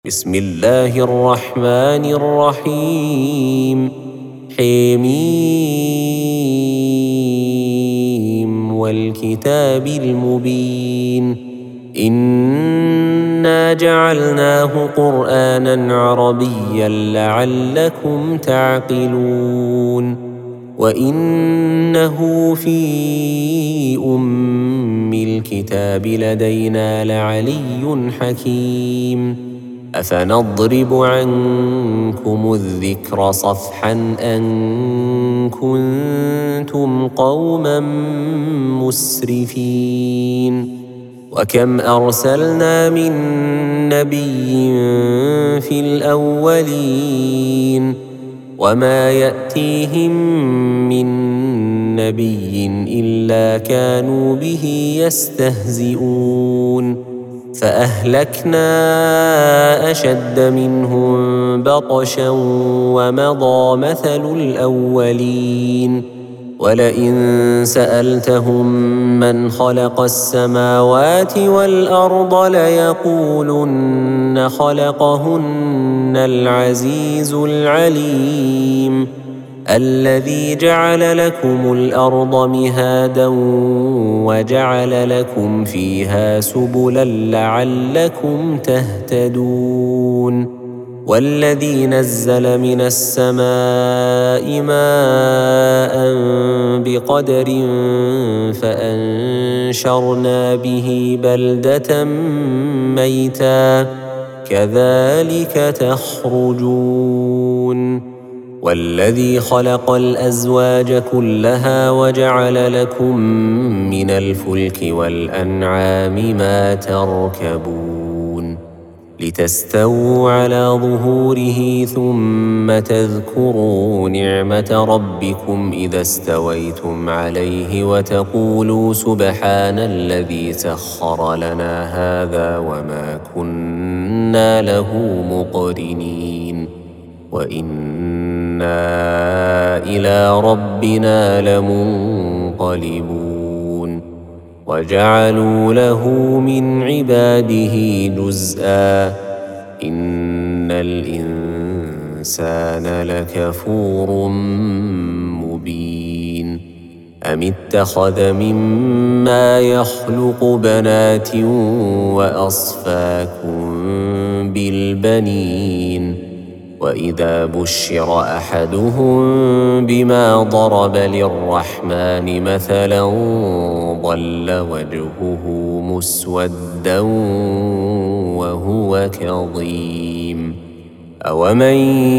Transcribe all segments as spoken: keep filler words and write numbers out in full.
بسم الله الرحمن الرحيم حميم والكتاب المبين إنا جعلناه قرآنا عربيا لعلكم تعقلون وإنه في أم الكتاب لدينا لعلي حكيم أفنضرب عنكم الذكر صفحا أن كنتم قوما مسرفين وكم أرسلنا من نبي في الأولين وما يأتيهم من نبي إلا كانوا به يستهزئون فأهلكنا أشد منهم بطشا ومضى مثل الأولين ولئن سألتهم من خلق السماوات والأرض ليقولن خلقهن العزيز العليم الذي جعل لكم الأرض مهادا وجعل لكم فيها سبلا لعلكم تهتدون والذي نزل من السماء ماء بقدر فأنشرنا به بلدة ميتا كذلك تخرجون والذي خلق الأزواج كلها وجعل لكم من الفلك والأنعام ما تركبون لتستووا على ظهوره ثم تذكروا نعمة ربكم إذا استويتم عليه وتقولوا سبحان الذي سخر لنا هذا وما كنا له مقرنين وإنا إلى ربنا لمنقلبون وجعلوا له من عباده جزءا إن الإنسان لكفور مبين أم اتخذ مما يخلق بنات وأصفاكم بالبنين وإذا بشر أحدهم بما ضرب للرحمن مثلا ظل وجهه مسودا وهو كظيم أومن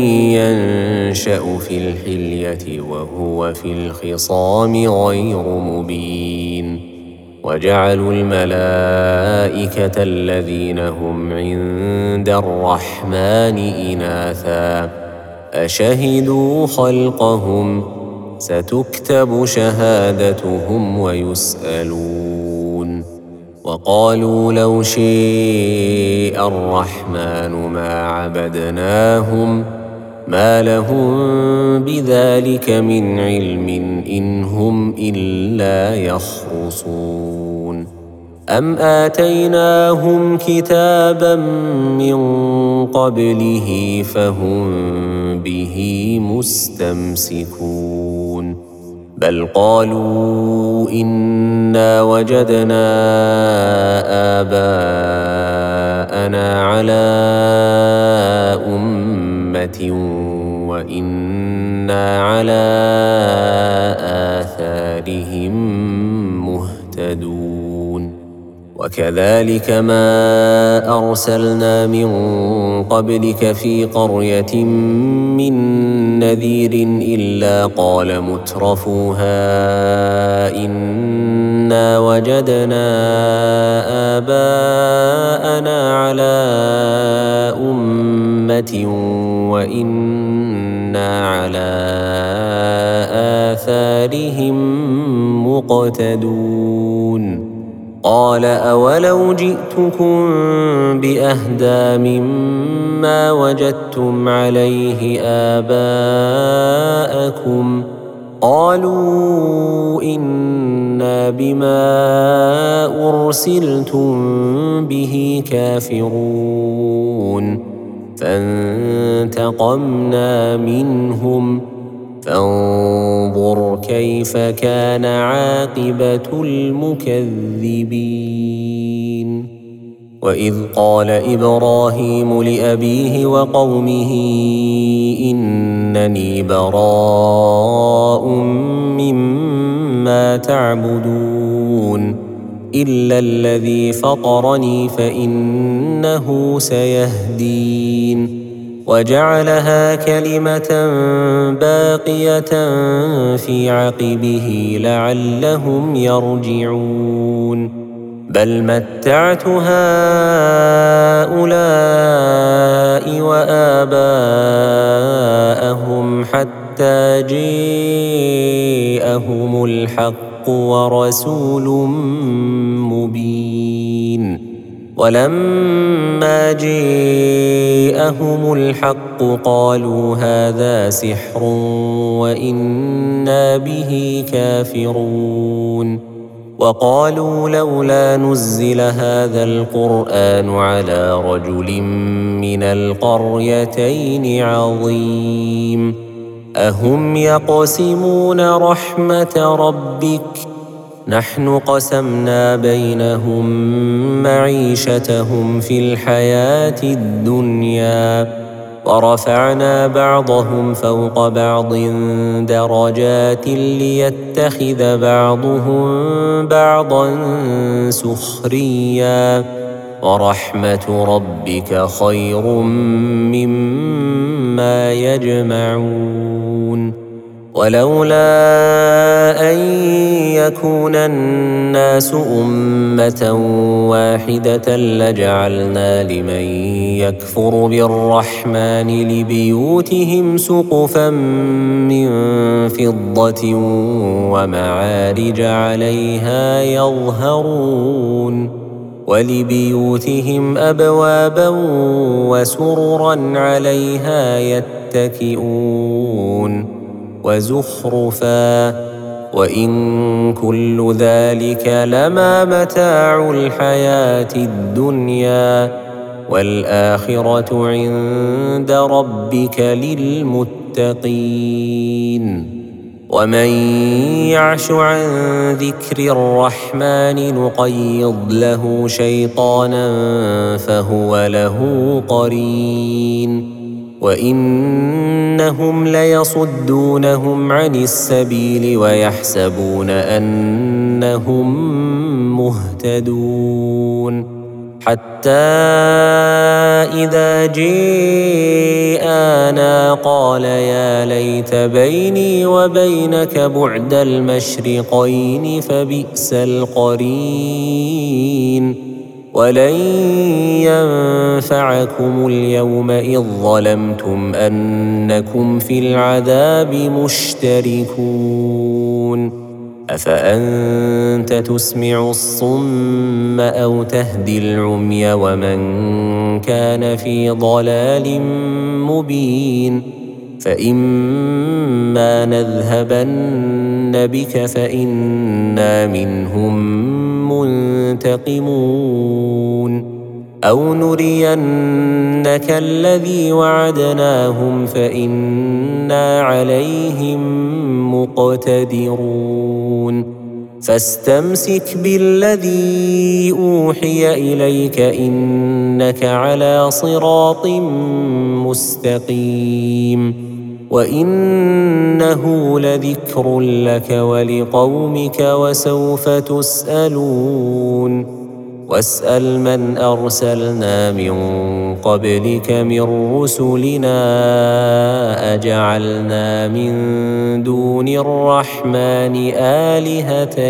ينشأ في الحلية وهو في الخصام غير مبين وجعلوا الملائكة الذين هم عند الرحمن إناثا أشهدوا خلقهم ستكتب شهادتهم ويسألون وقالوا لو شاء الرحمن ما عبدناهم ما لهم بذلك من علم إن هم إلا يخرصون أم آتيناهم كتابا من قبله فهم به مستمسكون بل قالوا إنا وجدنا آباءنا على أمة وإنا على آثارهم مهتدون وكذلك ما أرسلنا من قبلك في قرية من نذير إلا قال مترفوها إنا وجدنا آباءنا على أمة وإنا على آثارهم مقتدون قال أولو جئتكم بأهدى مما وجدتم عليه آباءكم قالوا إنا بما أرسلتم به كافرون فانتقمنا منهم فانظر كيف كان عاقبة المكذبين. وإذ قال إبراهيم لأبيه وقومه إنني براء مما تعبدون إلا الذي فطرني فإنه سيهدين وجعلها كلمة باقية في عقبه لعلهم يرجعون بل متعت هؤلاء وآباءهم حتى جاءهم الحق ورسول مبين ولما جاءهم الحق قالوا هذا سحر وإنا به كافرون وقالوا لولا نزل هذا القرآن على رجل من القريتين عظيم أهم يقسمون رحمة ربك نحن قسمنا بينهم معيشتهم في الحياة الدنيا ورفعنا بعضهم فوق بعض درجات ليتخذ بعضهم بعضا سخريا ورحمة ربك خير مما يجمعون ولولا أن يكون الناس أمة واحدة لجعلنا لمن يكفر بالرحمن لبيوتهم سقفا من فضة ومعارج عليها يظهرون ولبيوتهم أبوابا وسررا عليها يتكئون وزخرفا وإن كل ذلك لما متاع الحياة الدنيا والآخرة عند ربك للمتقين ومن يعش عن ذكر الرحمن نقيض له شيطانا فهو له قرين وإنهم ليصدونهم عن السبيل ويحسبون أنهم مهتدون حتى إذا جاءنا قال يا ليت بيني وبينك بعد المشرقين فبئس القرين ولن ينفعكم اليوم إذ ظلمتم أنكم في العذاب مشتركون أفأنت تسمع الصم أو تهدي العمي ومن كان في ضلال مبين فإما نذهبن بك فإنا منهم منتقمون أو نرينك الذي وعدناهم فإنا عليهم مقتدرون فاستمسك بالذي أوحي إليك إنك على صراط مستقيم وإنه لذكر لك ولقومك وسوف تسألون واسأل من أرسلنا من قبلك من رسلنا أجعلنا من دون الرحمن آلهة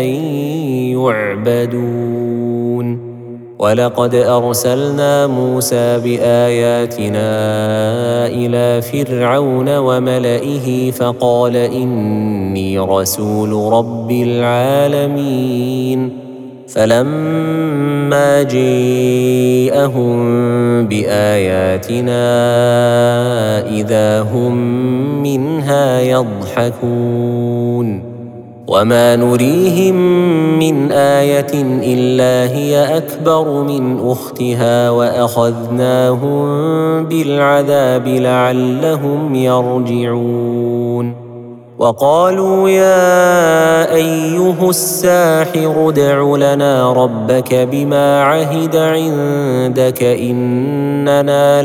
يعبدون ولقد أرسلنا موسى بآياتنا إلى فرعون وملئه فقال إني رسول رب العالمين فلما جيءهم بآياتنا إذا هم منها يضحكون وما نريهم من آية إلا هي أكبر من أختها وأخذناهم بالعذاب لعلهم يرجعون وقالوا يا أيها الساحر ادع لنا ربك بما عهد عندك إننا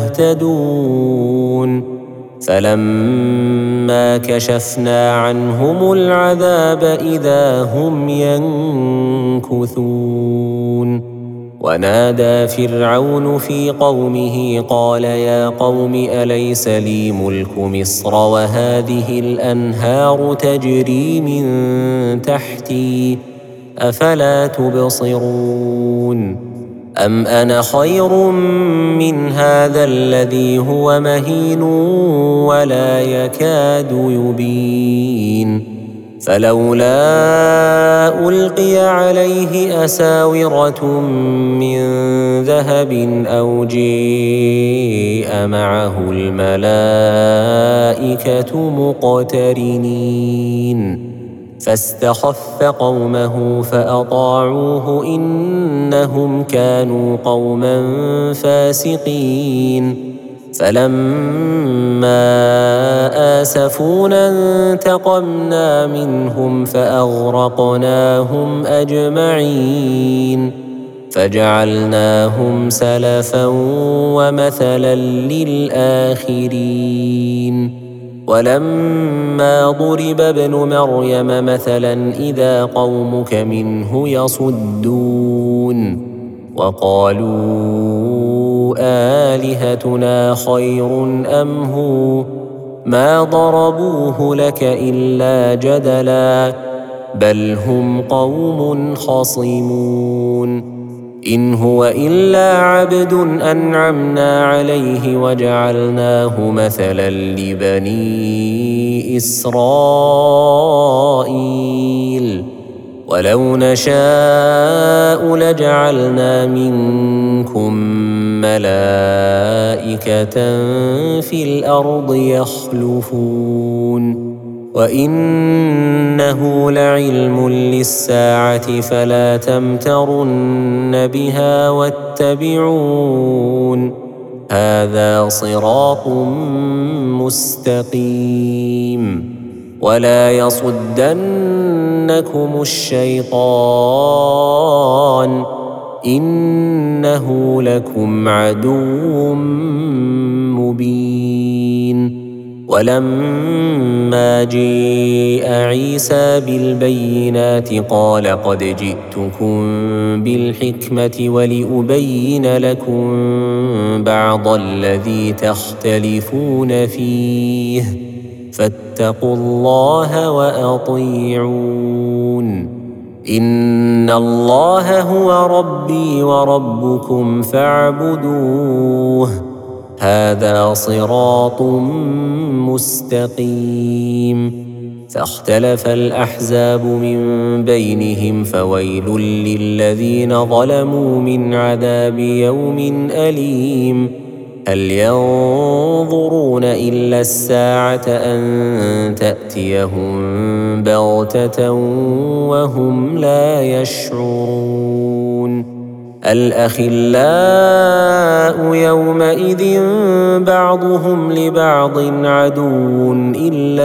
لمهتدون فلما كشفنا عنهم العذاب إذا هم ينكثون ونادى فرعون في قومه قال يا قوم أليس لي ملك مصر وهذه الأنهار تجري من تحتي أفلا تبصرون أم أنا خير من هذا الذي هو مهين ولا يكاد يبين فلولا ألقي عليه أساورة من ذهب أو جيء معه الملائكة مقترنين فاستخف قومه فأطاعوه إنهم كانوا قوما فاسقين فلما آسفونا انتقمنا منهم فأغرقناهم أجمعين فجعلناهم سلفا ومثلا للآخرين ولما ضرب ابن مريم مثلا إذا قومك منه يصدون وقالوا آلهتنا خير أم هو ما ضربوه لك إلا جدلا بل هم قوم خصمون إن هو إلا عبد أنعمنا عليه وجعلناه مثلا لبني إسرائيل ولو نشاء لجعلنا منكم ملائكة في الأرض يخلفون وإنه لعلم للساعة فلا تمترن بها واتبعون هذا صراط مستقيم ولا يصدنكم الشيطان إنه لكم عدو مبين ولما جيء عيسى بالبينات قال قد جئتكم بالحكمة ولأبين لكم بعض الذي تختلفون فيه فاتقوا الله وأطيعون إن الله هو ربي وربكم فاعبدوه هذا صراط مستقيم فاختلف الأحزاب من بينهم فويل للذين ظلموا من عذاب يوم أليم هل ينظرون إلا الساعة أن تأتيهم بغتة وهم لا يشعرون الأخلاء يومئذ بعضهم لبعض عدو إلا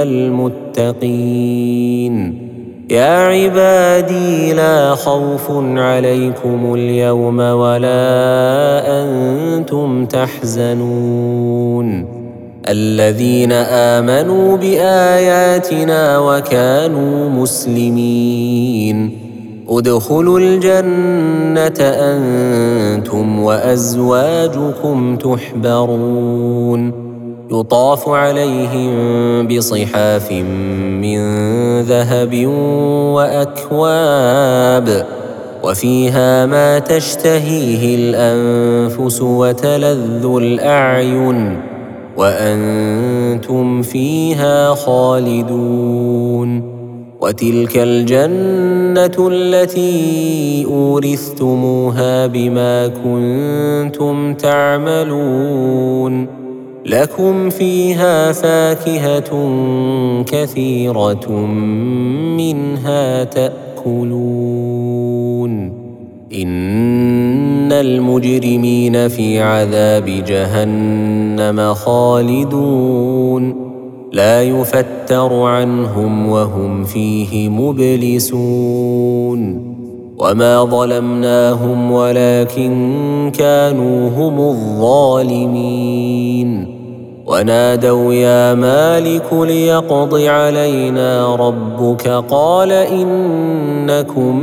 المتقين يا عبادي لا خوف عليكم اليوم ولا أنتم تحزنون الذين آمنوا بآياتنا وكانوا مسلمين ادخلوا الجنة أنتم وأزواجكم تحبرون يطاف عليهم بصحاف من ذهب وأكواب وفيها ما تشتهيه الأنفس وتلذ الأعين وأنتم فيها خالدون وتلك الجنة التي أورثتموها بما كنتم تعملون لكم فيها فاكهة كثيرة منها تأكلون إن المجرمين في عذاب جهنم خالدون لا يفتر عنهم وهم فيه مبلسون وما ظلمناهم ولكن كانوا هم الظالمين ونادوا يا مالك ليقض علينا ربك قال إنكم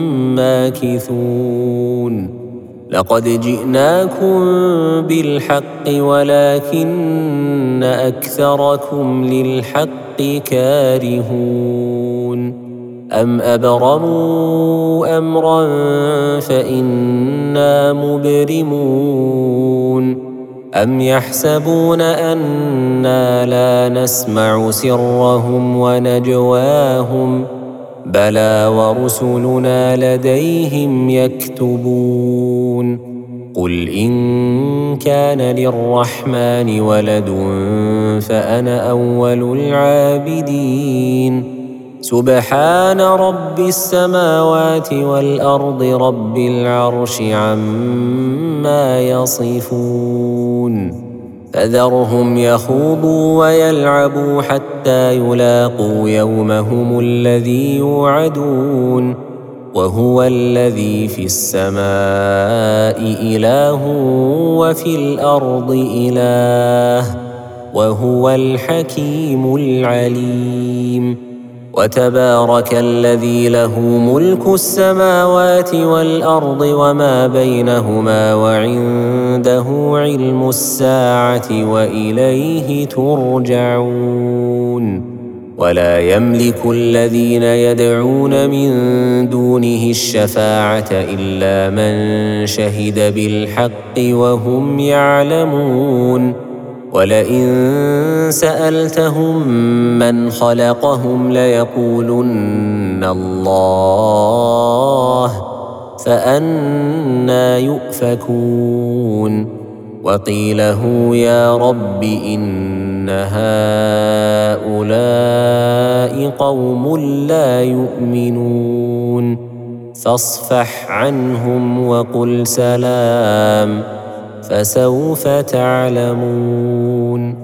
ماكثون لقد جئناكم بالحق ولكن أكثركم للحق كارهون أم أبرموا أمرا فإنا مبرمون أم يحسبون أنا لا نسمع سرهم ونجواهم بلى ورسلنا لديهم يكتبون قل إن كان للرحمن ولد فأنا أول العابدين سبحان رب السماوات والأرض رب العرش عما يصفون فذرهم يخوضوا ويلعبوا حتى يلاقوا يومهم الذي يوعدون وهو الذي في السماء إله وفي الأرض إله وهو الحكيم العليم وتبارك الذي له ملك السماوات والأرض وما بينهما وعنده علم الساعة وإليه ترجعون ولا يملك الذين يدعون من دونه الشفاعة إلا من شهد بالحق وهم يعلمون ولئن سألتهم من خلقهم ليقولن الله فأنى يؤفكون وقيله يا رب إن هؤلاء قوم لا يؤمنون فاصفح عنهم وقل سلام فسوف تعلمون